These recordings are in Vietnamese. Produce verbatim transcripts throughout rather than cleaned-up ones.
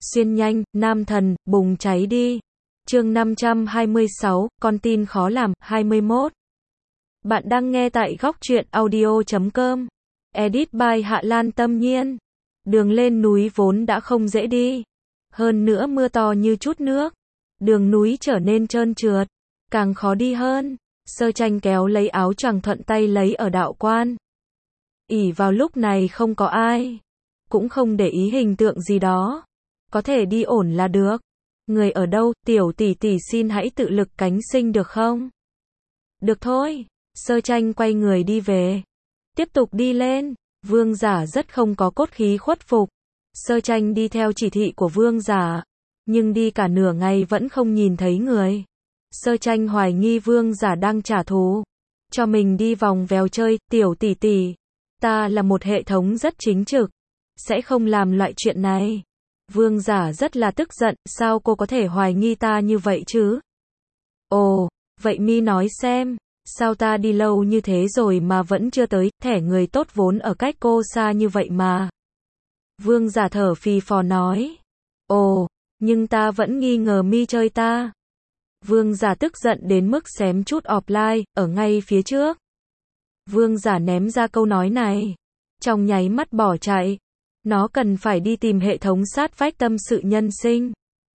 Xuyên nhanh, nam thần, bùng cháy đi. Chương năm trăm hai mươi sáu, con tin khó làm, hai mươi mốt. Bạn đang nghe tại góc truyện audio chấm com. Edit by Hạ Lan Tâm Nhiên. Đường lên núi vốn đã không dễ đi. Hơn nữa mưa to như chút nước. Đường núi trở nên trơn trượt. Càng khó đi hơn. Sơ Tranh kéo lấy áo choàng thuận tay lấy ở đạo quan. ỷ vào lúc này không có ai. Cũng không để ý hình tượng gì đó. Có thể đi ổn là được. Người ở đâu, tiểu tỷ tỷ xin hãy tự lực cánh sinh được không? Được thôi. Sơ Tranh quay người đi về. Tiếp tục đi lên. Vương giả rất không có cốt khí khuất phục. Sơ Tranh đi theo chỉ thị của vương giả. Nhưng đi cả nửa ngày vẫn không nhìn thấy người. Sơ Tranh hoài nghi vương giả đang trả thù. Cho mình đi vòng vèo chơi, tiểu tỷ tỷ. Ta là một hệ thống rất chính trực. Sẽ không làm loại chuyện này. Vương giả rất là tức giận, sao cô có thể hoài nghi ta như vậy chứ? Ồ, vậy mi nói xem, sao ta đi lâu như thế rồi mà vẫn chưa tới, thẻ người tốt vốn ở cách cô xa như vậy mà. Vương giả thở phì phò nói. Ồ, nhưng ta vẫn nghi ngờ mi chơi ta. Vương giả tức giận đến mức xém chút offline, ở ngay phía trước. Vương giả ném ra câu nói này. Trong nháy mắt bỏ chạy. Nó cần phải đi tìm hệ thống sát vách tâm sự nhân sinh.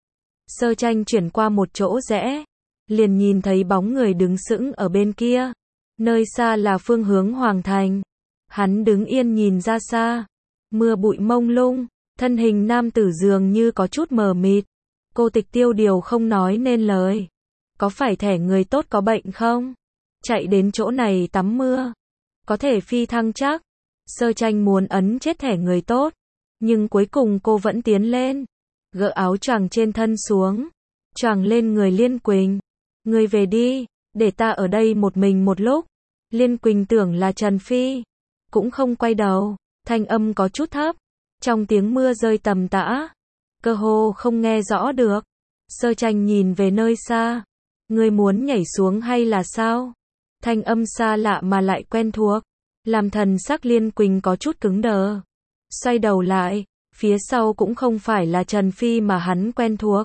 Sơ Tranh chuyển qua một chỗ rẽ. Liền nhìn thấy bóng người đứng sững ở bên kia. Nơi xa là phương hướng Hoàng Thành. Hắn đứng yên nhìn ra xa. Mưa bụi mông lung. Thân hình nam tử dường như có chút mờ mịt. Cô Tịch tiêu điều không nói nên lời. Có phải thẻ người tốt có bệnh không? Chạy đến chỗ này tắm mưa. Có thể phi thăng chắc. Sơ Tranh muốn ấn chết thẻ người tốt. Nhưng cuối cùng cô vẫn tiến lên. Gỡ áo choàng trên thân xuống. Choàng lên người Liên Quỳnh. Người về đi. Để ta ở đây một mình một lúc. Liên Quỳnh tưởng là Trần Phi. Cũng không quay đầu. Thanh âm có chút thấp. Trong tiếng mưa rơi tầm tã. Cơ hồ không nghe rõ được. Sơ Tranh nhìn về nơi xa. Người muốn nhảy xuống hay là sao? Thanh âm xa lạ mà lại quen thuộc. Làm thần sắc Liên Quỳnh có chút cứng đờ. Xoay đầu lại, phía sau cũng không phải là Trần Phi mà hắn quen thuộc.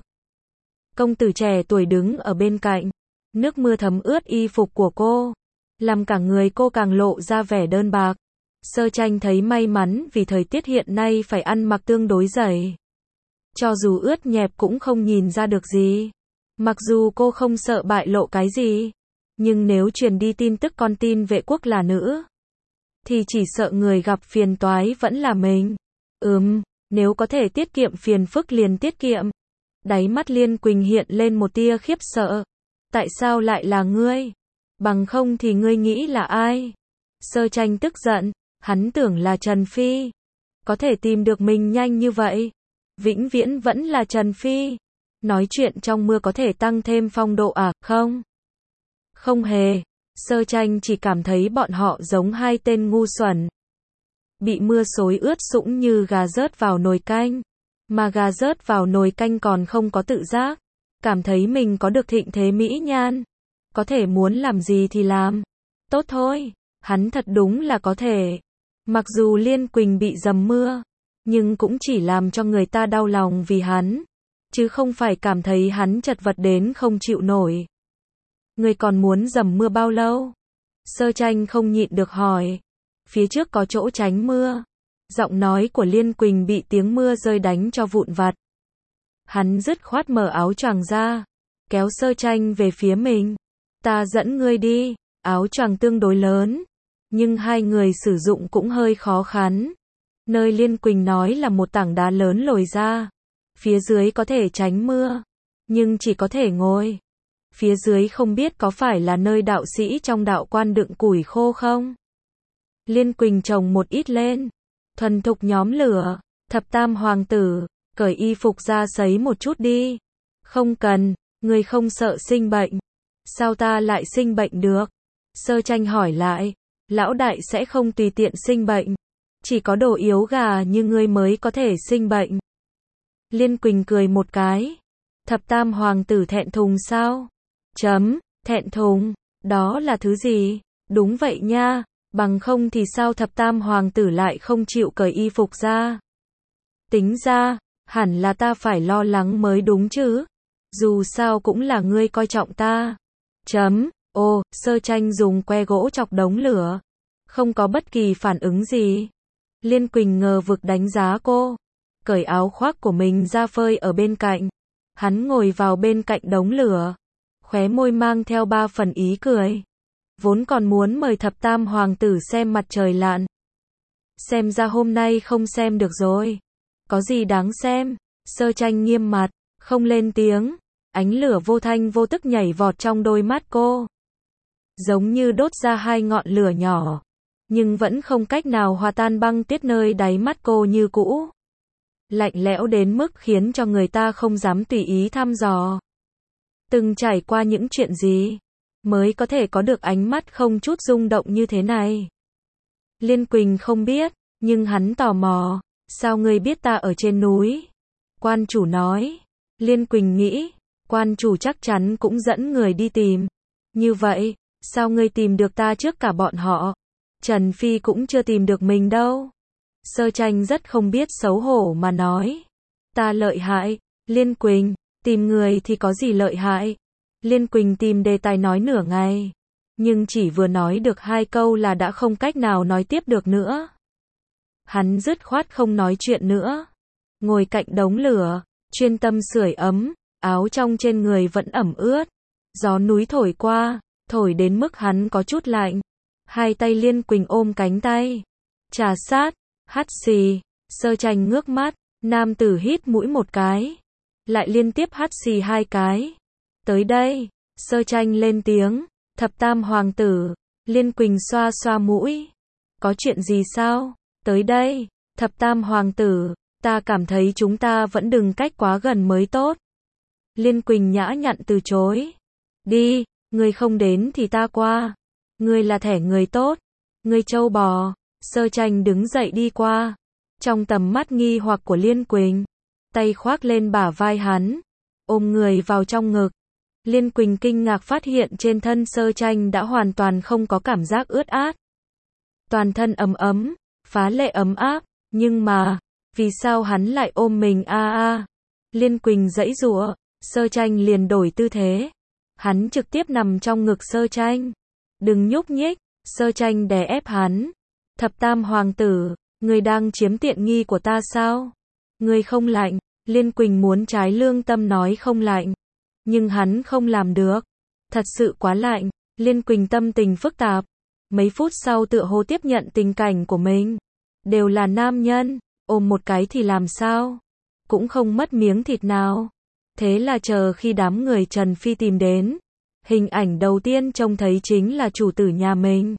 Công tử trẻ tuổi đứng ở bên cạnh. Nước mưa thấm ướt y phục của cô. Làm cả người cô càng lộ ra vẻ đơn bạc. Sơ Tranh thấy may mắn vì thời tiết hiện nay phải ăn mặc tương đối dày. Cho dù ướt nhẹp cũng không nhìn ra được gì. Mặc dù cô không sợ bại lộ cái gì. Nhưng nếu truyền đi tin tức con tin vệ quốc là nữ. Thì chỉ sợ người gặp phiền toái vẫn là mình. Ừm, nếu có thể tiết kiệm phiền phức liền tiết kiệm. Đáy mắt Liên Quỳnh hiện lên một tia khiếp sợ. Tại sao lại là ngươi? Bằng không thì ngươi nghĩ là ai? Sơ Tranh tức giận, hắn tưởng là Trần Phi. Có thể tìm được mình nhanh như vậy. Vĩnh viễn vẫn là Trần Phi. Nói chuyện trong mưa có thể tăng thêm phong độ à, không? Không hề. Sơ Tranh chỉ cảm thấy bọn họ giống hai tên ngu xuẩn. Bị mưa xối ướt sũng như gà rớt vào nồi canh. Mà gà rớt vào nồi canh còn không có tự giác. Cảm thấy mình có được thịnh thế mỹ nhan. Có thể muốn làm gì thì làm. Tốt thôi. Hắn thật đúng là có thể. Mặc dù Liên Quỳnh bị dầm mưa. Nhưng cũng chỉ làm cho người ta đau lòng vì hắn. Chứ không phải cảm thấy hắn chật vật đến không chịu nổi. Người còn muốn dầm mưa bao lâu? Sơ Tranh không nhịn được hỏi. Phía trước có chỗ tránh mưa. Giọng nói của Liên Quỳnh bị tiếng mưa rơi đánh cho vụn vặt. Hắn dứt khoát mở áo choàng ra. Kéo Sơ Tranh về phía mình. Ta dẫn ngươi đi. Áo choàng tương đối lớn. Nhưng hai người sử dụng cũng hơi khó khăn. Nơi Liên Quỳnh nói là một tảng đá lớn lồi ra. Phía dưới có thể tránh mưa. Nhưng chỉ có thể ngồi. Phía dưới không biết có phải là nơi đạo sĩ trong đạo quan đựng củi khô không? Liên Quỳnh trồng một ít lên. Thuần thục nhóm lửa. Thập tam hoàng tử. Cởi y phục ra sấy một chút đi. Không cần. Người không sợ sinh bệnh. Sao ta lại sinh bệnh được? Sơ Tranh hỏi lại. Lão đại sẽ không tùy tiện sinh bệnh. Chỉ có đồ yếu gà như ngươi mới có thể sinh bệnh. Liên Quỳnh cười một cái. Thập tam hoàng tử thẹn thùng sao? Chấm, thẹn thùng, đó là thứ gì? Đúng vậy nha, bằng không thì sao thập tam hoàng tử lại không chịu cởi y phục ra? Tính ra, Hẳn là ta phải lo lắng mới đúng chứ. Dù sao cũng là ngươi coi trọng ta. Chấm. Ô, Sơ Tranh dùng que gỗ chọc đống lửa. Không có bất kỳ phản ứng gì. Liên Quỳnh ngờ vực đánh giá cô. Cởi áo khoác của mình ra phơi ở bên cạnh. Hắn ngồi vào bên cạnh đống lửa. Khóe môi mang theo ba phần ý cười. Vốn còn muốn mời thập tam hoàng tử xem mặt trời lặn. Xem ra hôm nay không xem được rồi. Có gì đáng xem? Sơ Tranh nghiêm mặt, không lên tiếng. Ánh lửa vô thanh vô tức nhảy vọt trong đôi mắt cô. Giống như đốt ra hai ngọn lửa nhỏ. Nhưng vẫn không cách nào hòa tan băng tuyết nơi đáy mắt cô như cũ. Lạnh lẽo đến mức khiến cho người ta không dám tùy ý thăm dò. Từng trải qua những chuyện gì mới có thể có được ánh mắt không chút rung động như thế này? Liên Quỳnh không biết, nhưng hắn tò mò. Sao ngươi biết ta ở trên núi? Quan chủ nói. Liên Quỳnh nghĩ, quan chủ chắc chắn cũng dẫn người đi tìm. Như vậy, sao ngươi tìm được ta trước cả bọn họ? Trần Phi cũng chưa tìm được mình đâu. Sơ Tranh rất không biết xấu hổ mà nói. Ta lợi hại. Liên Quỳnh, tìm người thì có gì lợi hại? Liên Quỳnh tìm đề tài nói nửa ngày. Nhưng chỉ vừa nói được hai câu là đã không cách nào nói tiếp được nữa. Hắn dứt khoát không nói chuyện nữa. Ngồi cạnh đống lửa, chuyên tâm sưởi ấm, áo trong trên người vẫn ẩm ướt. Gió núi thổi qua, thổi đến mức hắn có chút lạnh. Hai tay Liên Quỳnh ôm cánh tay. Trà sát, hắt xì. Sơ Tranh ngước mắt, nam tử hít mũi một cái. Lại liên tiếp hắt xì hai cái. Tới đây, Sơ Tranh lên tiếng. Thập tam hoàng tử. Liên Quỳnh xoa xoa mũi. Có chuyện gì sao? Tới đây, thập tam hoàng tử. Ta cảm thấy chúng ta vẫn đừng cách quá gần mới tốt. Liên Quỳnh nhã nhặn từ chối. Đi, ngươi không đến thì ta qua. Ngươi là thẻ người tốt. Ngươi trâu bò. Sơ Tranh đứng dậy đi qua. Trong tầm mắt nghi hoặc của Liên Quỳnh. Tay khoác lên bả vai hắn. Ôm người vào trong ngực. Liên Quỳnh kinh ngạc phát hiện trên thân Sơ Tranh đã hoàn toàn không có cảm giác ướt át. Toàn thân ấm ấm, phá lệ ấm áp. Nhưng mà, vì sao hắn lại ôm mình a a? Liên Quỳnh giãy giụa. Sơ Tranh liền đổi tư thế. Hắn trực tiếp nằm trong ngực Sơ Tranh. Đừng nhúc nhích. Sơ Tranh đè ép hắn. Thập tam hoàng tử, ngươi đang chiếm tiện nghi của ta sao? Ngươi không lạnh. Liên Quỳnh muốn trái lương tâm nói không lạnh. Nhưng hắn không làm được. Thật sự quá lạnh. Liên Quỳnh tâm tình phức tạp. Mấy phút sau tựa hồ tiếp nhận tình cảnh của mình. Đều là nam nhân. Ôm một cái thì làm sao? Cũng không mất miếng thịt nào. Thế là chờ khi đám người Trần Phi tìm đến. Hình ảnh đầu tiên trông thấy chính là chủ tử nhà mình.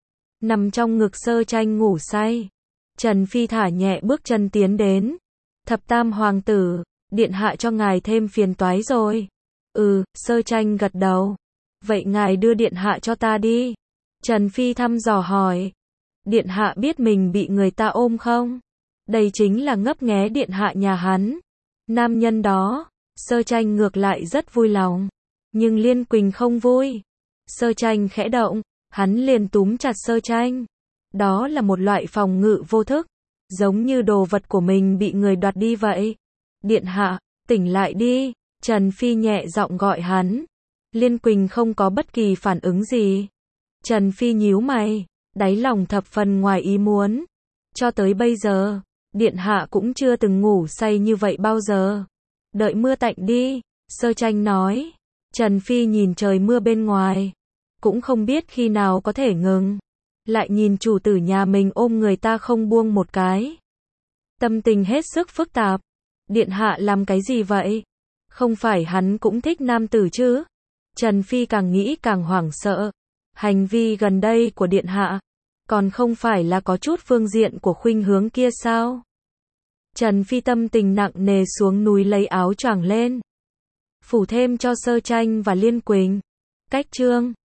Nằm trong ngực Sơ Tranh ngủ say. Trần Phi thả nhẹ bước chân tiến đến. Thập tam hoàng tử, điện hạ cho ngài thêm phiền toái rồi. Ừ, Sơ Tranh gật đầu. Vậy ngài đưa điện hạ cho ta đi. Trần Phi thăm dò hỏi. Điện hạ biết mình bị người ta ôm không? Đây chính là ngấp nghé điện hạ nhà hắn. Nam nhân đó, Sơ Tranh ngược lại rất vui lòng. Nhưng Liên Quỳnh không vui. Sơ Tranh khẽ động, hắn liền túm chặt Sơ Tranh. Đó là một loại phòng ngự vô thức. Giống như đồ vật của mình bị người đoạt đi vậy. Điện hạ, tỉnh lại đi. Trần Phi nhẹ giọng gọi hắn. Liên Quỳnh không có bất kỳ phản ứng gì. Trần Phi nhíu mày, đáy lòng thập phần ngoài ý muốn. Cho tới bây giờ, điện hạ cũng chưa từng ngủ say như vậy bao giờ. Đợi mưa tạnh đi, Sơ Tranh nói. Trần Phi nhìn trời mưa bên ngoài. Cũng không biết khi nào có thể ngừng. Lại nhìn chủ tử nhà mình ôm người ta không buông một cái. Tâm tình hết sức phức tạp. Điện hạ làm cái gì vậy? Không phải hắn cũng thích nam tử chứ? Trần Phi càng nghĩ càng hoảng sợ. Hành vi gần đây của điện hạ, còn không phải là có chút phương diện của khuynh hướng kia sao? Trần Phi tâm tình nặng nề xuống núi lấy áo choàng lên. Phủ thêm cho Sơ Tranh và Liên Quỳnh. Cách chương